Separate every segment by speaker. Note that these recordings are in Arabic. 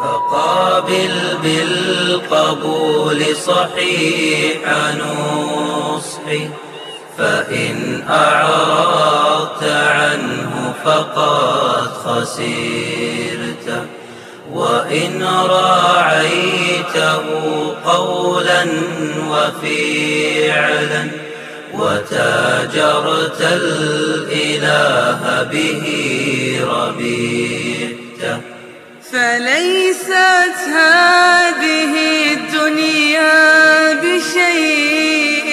Speaker 1: فقابل بالقبول صحيح نصحي، فإن أعرضت عنه فقد خسرت. وإن راعيته قولا وفعلا وتاجرت الإله به ربحت.
Speaker 2: فليست هذه الدنيا بشيء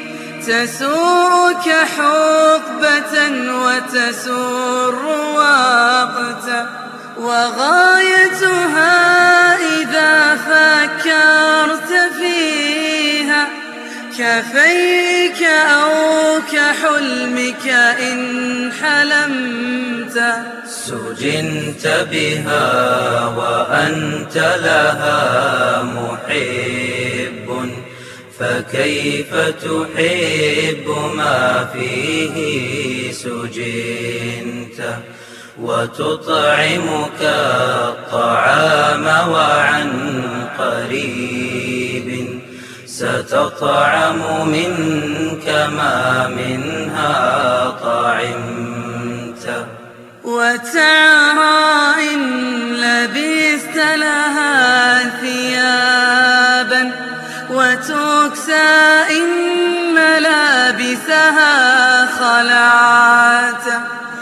Speaker 2: تسوءك حقبة وتسر وقتا، وغايتها إذا فكرت فيها كفيك أو كحلمك إن حلمت.
Speaker 1: سجنت بها وأنت لها محب، فكيف تحب ما فيه سجنت؟ وتطعمك الطعام وعن قريب ستطعم منك ما منها طعمت.
Speaker 2: وترى إن لبست لها ثيابا وتكسى إن ملابسها خلعت،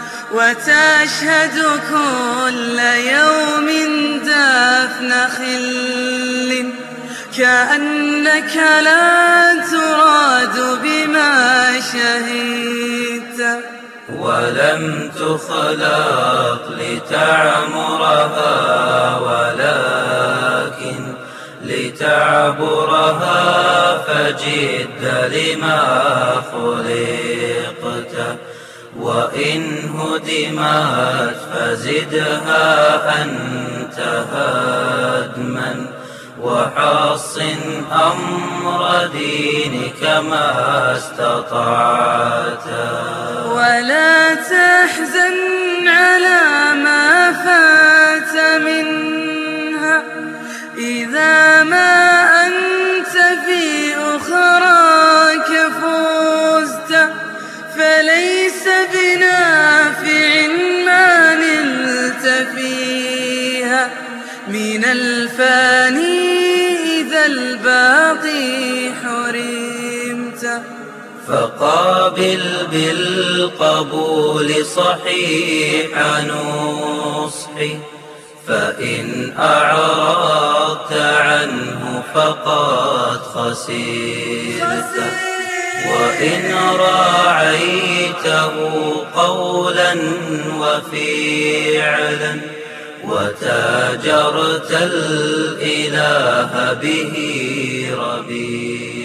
Speaker 2: وتشهد كل يوم دفن خل كأنك لا تراد بما شهدت.
Speaker 1: ولم تخلق لتعمرها ولكن لتعبرها، فجد لما خلقت. وإن هدمت فزدها أنت هدما، وحصن أمر دينك ما استطعت.
Speaker 2: ولا تحزن على ما فات منها إذا ما أنت في أخراك فزت، فليس بنافع ما نلت فيها من الفاني إذا الباقي حرمت.
Speaker 1: فقابل بالقبول صحيح نصحي، فإن أعرضت عنه فقد خسرت. وإن راعيته قولا وفعلا وتاجرت الإله به ربحت.